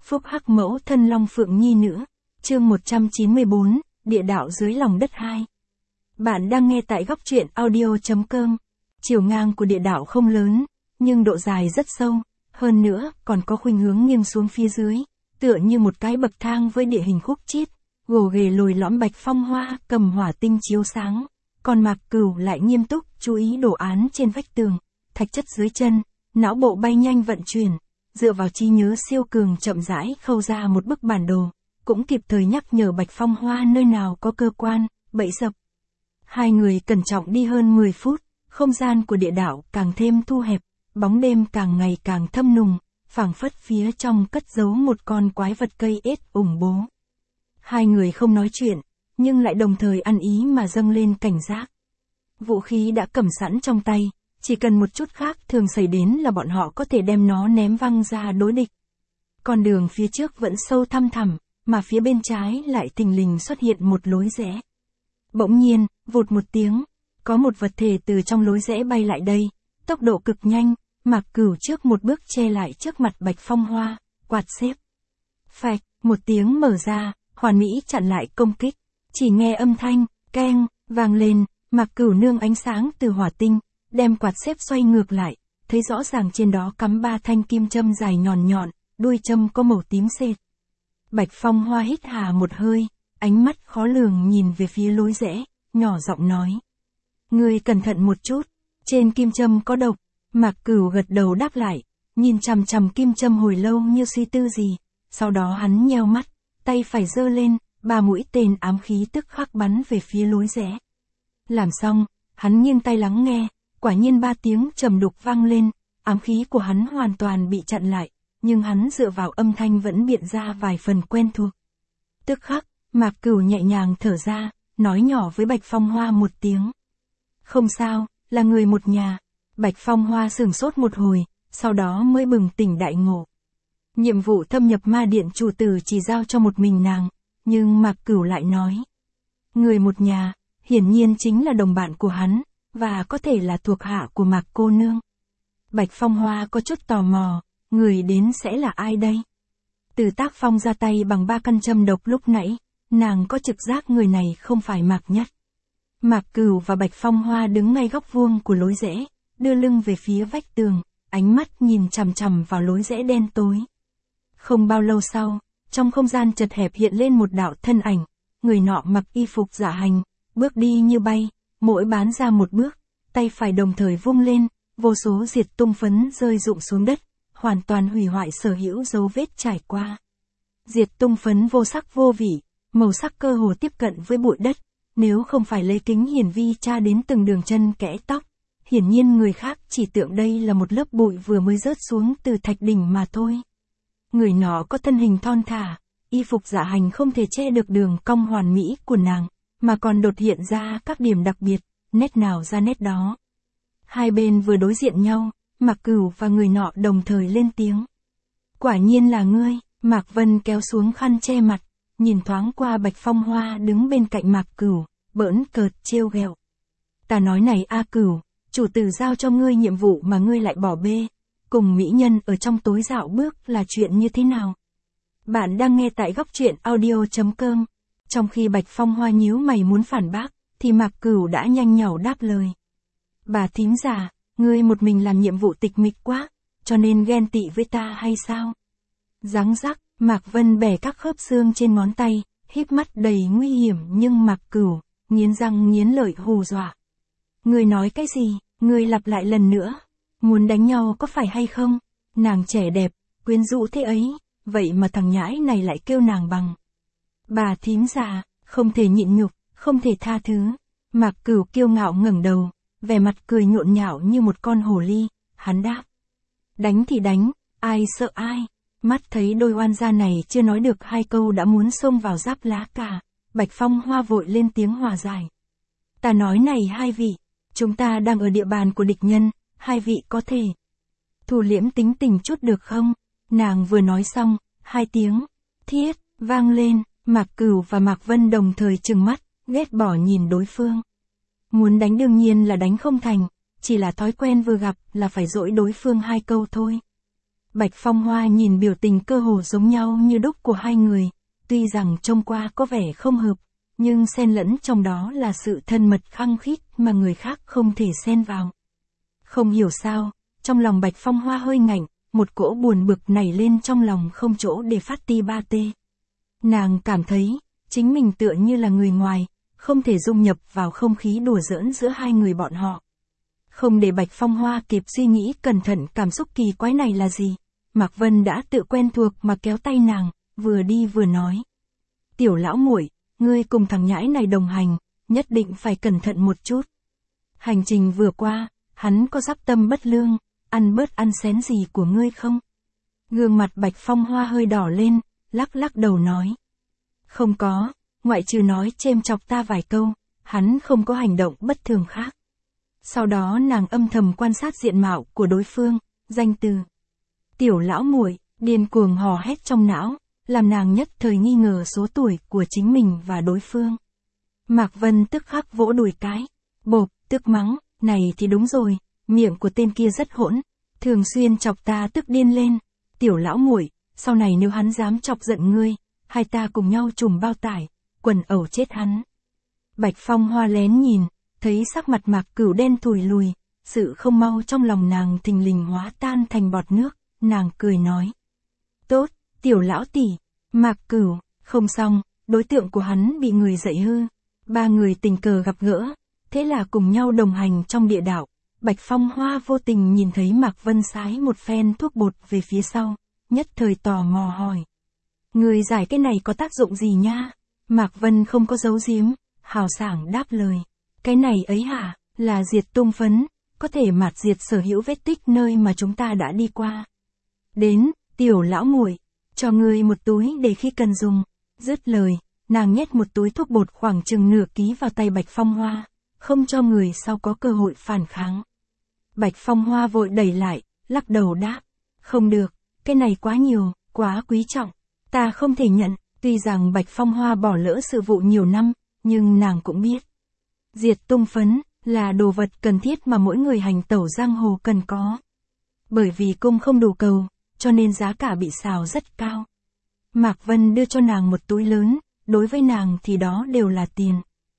phúc hắc mẫu thân Long Phượng Nhi nữa. Chương 194, Địa đạo dưới lòng đất 2. Bạn đang nghe tại góc truyện audio.com. Chiều ngang của địa đạo không lớn, nhưng độ dài rất sâu, hơn nữa còn có khuynh hướng nghiêng xuống phía dưới, tựa như một cái bậc thang với địa hình khúc chiết, gồ ghề lồi lõm. Bạch Phong Hoa cầm hỏa tinh chiếu sáng, còn Mạc Cửu lại nghiêm túc chú ý đồ án trên vách tường, thạch chất dưới chân, não bộ bay nhanh vận chuyển, dựa vào trí nhớ siêu cường chậm rãi khâu ra một bức bản đồ, cũng kịp thời nhắc nhở Bạch Phong Hoa nơi nào có cơ quan, bẫy dập. Hai người cẩn trọng đi hơn 10 phút, không gian của địa đạo càng thêm thu hẹp, bóng đêm càng ngày càng thâm nùng, phảng phất phía trong cất giấu một con quái vật cây ết ủng bố. Hai người không nói chuyện, nhưng lại đồng thời ăn ý mà dâng lên cảnh giác. Vũ khí đã cầm sẵn trong tay, chỉ cần một chút khác thường xảy đến là bọn họ có thể đem nó ném văng ra đối địch. Con đường phía trước vẫn sâu thăm thẳm, mà phía bên trái lại thình lình xuất hiện một lối rẽ. Bỗng nhiên, vụt một tiếng, có một vật thể từ trong lối rẽ bay lại đây, tốc độ cực nhanh, Mạc Cửu trước một bước che lại trước mặt Bạch Phong Hoa, quạt xếp. Phạch, một tiếng mở ra, hoàn mỹ chặn lại công kích. Chỉ nghe âm thanh, keng, vang lên, Mạc Cửu nương ánh sáng từ hỏa tinh, đem quạt xếp xoay ngược lại, thấy rõ ràng trên đó cắm 3 thanh kim châm dài nhọn nhọn, đuôi châm có màu tím sệt. Bạch Phong Hoa hít hà một hơi, ánh mắt khó lường nhìn về phía lối rẽ, nhỏ giọng nói. Ngươi cẩn thận một chút, trên kim châm có độc. Mạc Cửu gật đầu đáp lại, nhìn chằm chằm kim châm hồi lâu như suy tư gì, sau đó hắn nheo mắt, tay phải giơ lên, 3 mũi tên ám khí tức khắc bắn về phía lối rẽ. Làm xong, hắn nghiêng tay lắng nghe, quả nhiên 3 tiếng trầm đục vang lên, ám khí của hắn hoàn toàn bị chặn lại, nhưng hắn dựa vào âm thanh vẫn biện ra vài phần quen thuộc. Tức khắc, Mạc Cửu nhẹ nhàng thở ra, nói nhỏ với Bạch Phong Hoa một tiếng. Không sao, là người một nhà. Bạch Phong Hoa sửng sốt một hồi, sau đó mới bừng tỉnh đại ngộ. Nhiệm vụ thâm nhập ma điện chủ tử chỉ giao cho một mình nàng, nhưng Mạc Cửu lại nói. Người một nhà, hiển nhiên chính là đồng bạn của hắn, và có thể là thuộc hạ của Mạc cô nương. Bạch Phong Hoa có chút tò mò, người đến sẽ là ai đây? Từ Tác Phong ra tay bằng 3 căn châm độc lúc nãy, nàng có trực giác người này không phải Mạc Nhất. Mạc Cửu và Bạch Phong Hoa đứng ngay góc vuông của lối rẽ, đưa lưng về phía vách tường, ánh mắt nhìn chằm chằm vào lối rẽ đen tối. Không bao lâu sau, trong không gian chật hẹp hiện lên một đạo thân ảnh, người nọ mặc y phục dạ hành, bước đi như bay, mỗi bán ra một bước, tay phải đồng thời vung lên, vô số diệt tung phấn rơi rụng xuống đất, hoàn toàn hủy hoại sở hữu dấu vết trải qua. Diệt tung phấn vô sắc vô vị, màu sắc cơ hồ tiếp cận với bụi đất, nếu không phải lấy kính hiển vi tra đến từng đường chân kẽ tóc, hiển nhiên người khác chỉ tưởng đây là một lớp bụi vừa mới rớt xuống từ thạch đỉnh mà thôi. Người nọ có thân hình thon thả, y phục dạ hành không thể che được đường cong hoàn mỹ của nàng, mà còn đột hiện ra các điểm đặc biệt, nét nào ra nét đó. Hai bên vừa đối diện nhau, Mạc Cửu và người nọ đồng thời lên tiếng. Quả nhiên là ngươi. Mạc Vân kéo xuống khăn che mặt, nhìn thoáng qua Bạch Phong Hoa đứng bên cạnh Mạc Cửu, bỡn cợt trêu ghẹo. Ta nói này A Cửu, chủ tử giao cho ngươi nhiệm vụ mà ngươi lại bỏ bê, cùng mỹ nhân ở trong tối dạo bước là chuyện như thế nào? Bạn đang nghe tại góc truyện audio.com. Trong khi Bạch Phong Hoa nhíu mày muốn phản bác, thì Mạc Cửu đã nhanh nhảu đáp lời. Bà thím già, ngươi một mình làm nhiệm vụ tịch mịch quá, cho nên ghen tị với ta hay sao? Ráng rắc, Mạc Vân bẻ các khớp xương trên ngón tay, híp mắt đầy nguy hiểm nhưng Mạc Cửu, nghiến răng nghiến lợi hù dọa. Ngươi nói cái gì? Ngươi lặp lại lần nữa. Muốn đánh nhau có phải hay không? Nàng trẻ đẹp, quyến rũ thế ấy, vậy mà thằng nhãi này lại kêu nàng bằng. Bà thím già, không thể nhịn nhục, không thể tha thứ. Mạc Cửu kiêu ngạo ngẩng đầu, vẻ mặt cười nhộn nhạo như một con hổ ly, hắn đáp. Đánh thì đánh, ai sợ ai? Mắt thấy đôi oan gia này chưa nói được 2 câu đã muốn xông vào giáp lá cả, Bạch Phong Hoa vội lên tiếng hòa giải. Ta nói này hai vị, chúng ta đang ở địa bàn của địch nhân, hai vị có thể thu liễm tính tình chút được không? Nàng vừa nói xong, 2 tiếng thiết vang lên, Mạc Cửu và Mạc Vân đồng thời trừng mắt, ghét bỏ nhìn đối phương. Muốn đánh đương nhiên là đánh không thành, chỉ là thói quen vừa gặp là phải dỗi đối phương 2 câu thôi. Bạch Phong Hoa nhìn biểu tình cơ hồ giống nhau như đúc của hai người, tuy rằng trông qua có vẻ không hợp, nhưng xen lẫn trong đó là sự thân mật khăng khít mà người khác không thể xen vào. Không hiểu sao, trong lòng Bạch Phong Hoa hơi ngạnh, một cỗ buồn bực nảy lên trong lòng không chỗ để phát ti ba tê. Nàng cảm thấy, chính mình tựa như là người ngoài, không thể dung nhập vào không khí đùa giỡn giữa hai người bọn họ. Không để Bạch Phong Hoa kịp suy nghĩ cẩn thận cảm xúc kỳ quái này là gì, Mạc Vân đã tự quen thuộc mà kéo tay nàng, vừa đi vừa nói. Tiểu lão muội, ngươi cùng thằng nhãi này đồng hành, nhất định phải cẩn thận một chút. Hành trình vừa qua, hắn có giáp tâm bất lương, ăn bớt ăn xén gì của ngươi không? Gương mặt Bạch Phong Hoa hơi đỏ lên, lắc lắc đầu nói. Không có, ngoại trừ nói chêm chọc ta vài câu, hắn không có hành động bất thường khác. Sau đó nàng âm thầm quan sát diện mạo của đối phương, danh từ. Tiểu lão muội, điên cuồng hò hét trong não, làm nàng nhất thời nghi ngờ số tuổi của chính mình và đối phương. Mạc Vân tức khắc vỗ đùi cái, bộp, tức mắng, này thì đúng rồi, miệng của tên kia rất hỗn, thường xuyên chọc ta tức điên lên. Tiểu lão muội, sau này nếu hắn dám chọc giận ngươi, hai ta cùng nhau trùm bao tải, quần ẩu chết hắn. Bạch Phong Hoa lén nhìn, thấy sắc mặt Mạc Cửu đen thùi lùi, sự không mau trong lòng nàng thình lình hóa tan thành bọt nước, nàng cười nói. Tốt, tiểu lão tỷ, Mạc Cửu, không xong, đối tượng của hắn bị người dạy hư. Ba người tình cờ gặp gỡ, thế là cùng nhau đồng hành trong địa đạo. Bạch Phong Hoa vô tình nhìn thấy Mạc Vân sái một phen thuốc bột về phía sau, nhất thời tò mò hỏi. Người giải cái này có tác dụng gì nha? Mạc Vân không có giấu giếm, hào sảng đáp lời. Cái này ấy hả, là diệt tung phấn, có thể mạt diệt sở hữu vết tích nơi mà chúng ta đã đi qua. Đến, tiểu lão muội, cho ngươi một túi để khi cần dùng. Dứt lời, nàng nhét một túi thuốc bột khoảng chừng nửa ký vào tay Bạch Phong Hoa, không cho người sau có cơ hội phản kháng. Bạch Phong Hoa vội đẩy lại, lắc đầu đáp. Không được, cái này quá nhiều, quá quý trọng. Ta không thể nhận, tuy rằng Bạch Phong Hoa bỏ lỡ sự vụ nhiều năm, nhưng nàng cũng biết. Diệt tung phấn, là đồ vật cần thiết mà mỗi người hành tẩu giang hồ cần có. Bởi vì cung không đủ cầu, cho nên giá cả bị xào rất cao. Mạc Vân đưa cho nàng một túi lớn, đối với nàng thì đó đều là tiền.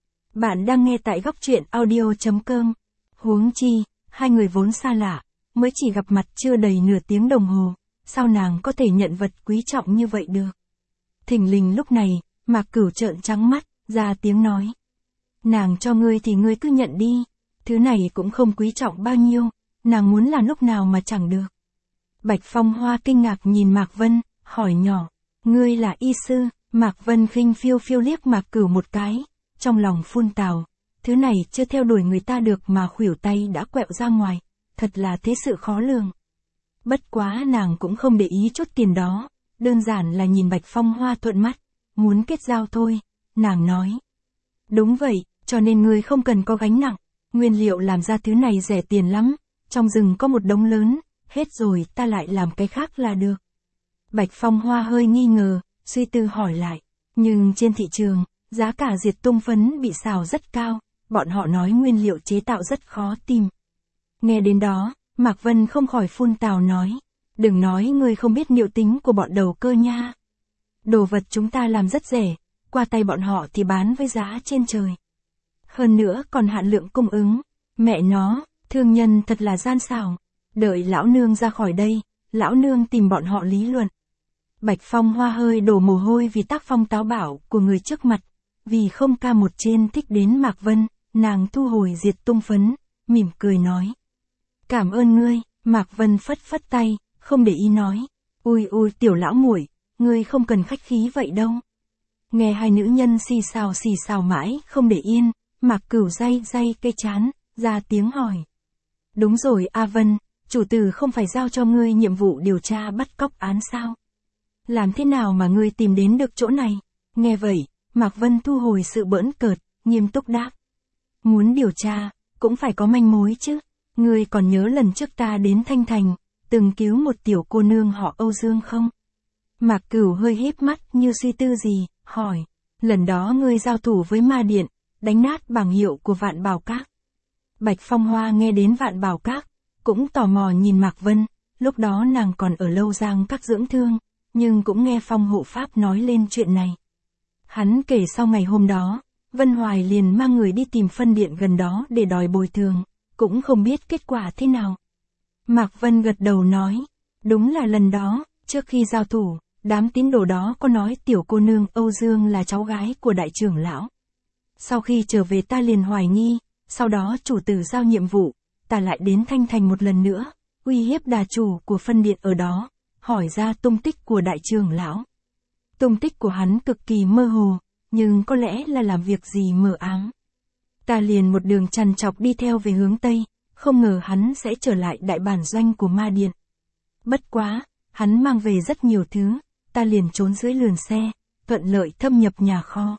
Bạn đang nghe tại góc truyện audio.com. Huống chi, hai người vốn xa lạ, mới chỉ gặp mặt chưa đầy nửa tiếng đồng hồ, sao nàng có thể nhận vật quý trọng như vậy được? Thình lình lúc này, Mạc Cửu trợn trắng mắt, ra tiếng nói. Nàng cho ngươi thì ngươi cứ nhận đi, thứ này cũng không quý trọng bao nhiêu, nàng muốn là lúc nào mà chẳng được. Bạch Phong Hoa kinh ngạc nhìn Mạc Vân, hỏi nhỏ, ngươi là y sư? Mạc Vân khinh phiêu phiêu liếc Mạc Cửu một cái, trong lòng phun tào, thứ này chưa theo đuổi người ta được mà khuỷu tay đã quẹo ra ngoài, thật là thế sự khó lường. Bất quá nàng cũng không để ý chút tiền đó, đơn giản là nhìn Bạch Phong Hoa thuận mắt, muốn kết giao thôi, nàng nói. Đúng vậy, cho nên ngươi không cần có gánh nặng, nguyên liệu làm ra thứ này rẻ tiền lắm, trong rừng có một đống lớn, hết rồi ta lại làm cái khác là được. Bạch Phong Hoa hơi nghi ngờ, suy tư hỏi lại, nhưng trên thị trường, giá cả diệt tung phấn bị xào rất cao, bọn họ nói nguyên liệu chế tạo rất khó tìm. Nghe đến đó, Mạc Vân không khỏi phun tào nói, đừng nói ngươi không biết liệu tính của bọn đầu cơ nha. Đồ vật chúng ta làm rất rẻ, qua tay bọn họ thì bán với giá trên trời. Hơn nữa còn hạn lượng cung ứng, mẹ nó, thương nhân thật là gian xảo. Đợi lão nương ra khỏi đây, lão nương tìm bọn họ lý luận. Bạch Phong Hoa hơi đổ mồ hôi vì tác phong táo bạo của người trước mặt, vì không ca một trên thích đến Mạc Vân, nàng thu hồi diệt tung phấn, mỉm cười nói. Cảm ơn ngươi, Mạc Vân phất phất tay, không để ý nói. Ui tiểu lão muội, ngươi không cần khách khí vậy đâu. Nghe hai nữ nhân xì xào mãi, không để yên, Mạc Cửu day cái chán, ra tiếng hỏi. Đúng rồi A Vân, chủ tử không phải giao cho ngươi nhiệm vụ điều tra bắt cóc án sao? Làm thế nào mà ngươi tìm đến được chỗ này? Nghe vậy, Mạc Vân thu hồi sự bỡn cợt, nghiêm túc đáp. Muốn điều tra, cũng phải có manh mối chứ. Ngươi còn nhớ lần trước ta đến Thanh Thành, từng cứu một tiểu cô nương họ Âu Dương không? Mạc Cửu hơi híp mắt như suy tư gì, hỏi. Lần đó ngươi giao thủ với ma điện, đánh nát bảng hiệu của Vạn Bảo Các. Bạch Phong Hoa nghe đến Vạn Bảo Các, cũng tò mò nhìn Mạc Vân, lúc đó nàng còn ở Lâu Giang các dưỡng thương, nhưng cũng nghe Phong hộ pháp nói lên chuyện này. Hắn kể sau ngày hôm đó, Vân Hoài liền mang người đi tìm phân điện gần đó để đòi bồi thường, cũng không biết kết quả thế nào. Mạc Vân gật đầu nói, đúng là lần đó, trước khi giao thủ, đám tín đồ đó có nói tiểu cô nương Âu Dương là cháu gái của đại trưởng lão. Sau khi trở về ta liền hoài nghi, sau đó chủ tử giao nhiệm vụ, ta lại đến Thanh Thành một lần nữa, uy hiếp đà chủ của phân điện ở đó, hỏi ra tung tích của đại trưởng lão. Tung tích của hắn cực kỳ mơ hồ, nhưng có lẽ là làm việc gì mờ ám. Ta liền một đường trằn trọc đi theo về hướng Tây, không ngờ hắn sẽ trở lại đại bản doanh của ma điện. Bất quá, hắn mang về rất nhiều thứ, ta liền trốn dưới lườn xe, thuận lợi thâm nhập nhà kho.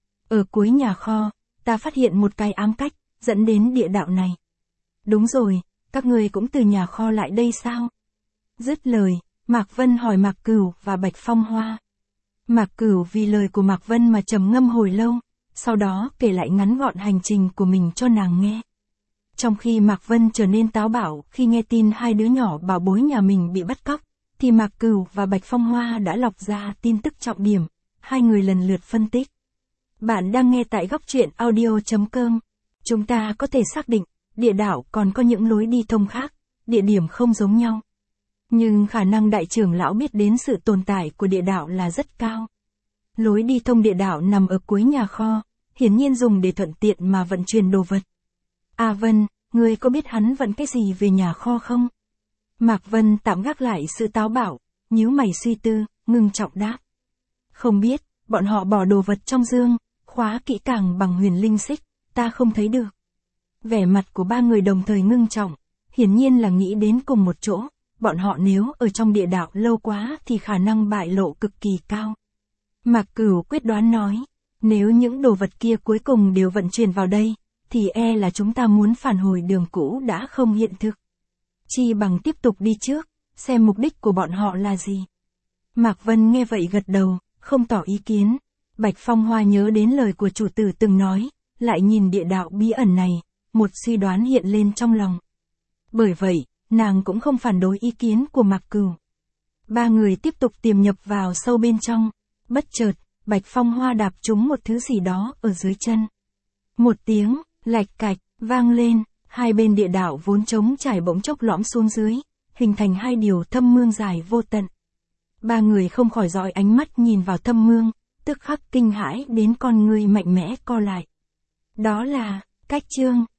Ở cuối nhà kho, ta phát hiện một cái ám cách, dẫn đến địa đạo này. Đúng rồi, các ngươi cũng từ nhà kho lại đây sao? Dứt lời, Mạc Vân hỏi Mạc Cửu và Bạch Phong Hoa. Mạc Cửu vì lời của Mạc Vân mà trầm ngâm hồi lâu, sau đó kể lại ngắn gọn hành trình của mình cho nàng nghe. Trong khi Mạc Vân trở nên táo bạo khi nghe tin hai đứa nhỏ bảo bối nhà mình bị bắt cóc, thì Mạc Cửu và Bạch Phong Hoa đã lọc ra tin tức trọng điểm, hai người lần lượt phân tích. Bạn đang nghe tại góc truyện audio.com. Chúng ta có thể xác định, địa đạo còn có những lối đi thông khác, địa điểm không giống nhau. Nhưng khả năng đại trưởng lão biết đến sự tồn tại của địa đạo là rất cao. Lối đi thông địa đạo nằm ở cuối nhà kho, hiển nhiên dùng để thuận tiện mà vận chuyển đồ vật. A Vân, ngươi có biết hắn vận cái gì về nhà kho không? Mạc Vân tạm gác lại sự táo bạo, nhíu mày suy tư, ngưng trọng đáp. Không biết, bọn họ bỏ đồ vật trong dương, khóa kỹ càng bằng huyền linh xích, ta không thấy được. Vẻ mặt của ba người đồng thời ngưng trọng, hiển nhiên là nghĩ đến cùng một chỗ, bọn họ nếu ở trong địa đạo lâu quá thì khả năng bại lộ cực kỳ cao. Mạc Cửu quyết đoán nói, nếu những đồ vật kia cuối cùng đều vận chuyển vào đây, thì e là chúng ta muốn phản hồi đường cũ đã không hiện thực. Chi bằng tiếp tục đi trước, xem mục đích của bọn họ là gì. Mạc Vân nghe vậy gật đầu, không tỏ ý kiến. Bạch Phong Hoa nhớ đến lời của chủ tử từng nói, lại nhìn địa đạo bí ẩn này, một suy đoán hiện lên trong lòng. Bởi vậy, nàng cũng không phản đối ý kiến của Mạc Cửu. Ba người tiếp tục tiềm nhập vào sâu bên trong. Bất chợt, Bạch Phong Hoa đạp trúng một thứ gì đó ở dưới chân. Một tiếng, lạch cạch, vang lên, hai bên địa đạo vốn trống trải bỗng chốc lõm xuống dưới, hình thành hai điều thâm mương dài vô tận. Ba người không khỏi dõi ánh mắt nhìn vào thâm mương, tức khắc kinh hãi đến con người mạnh mẽ co lại. Đó là, cách chương.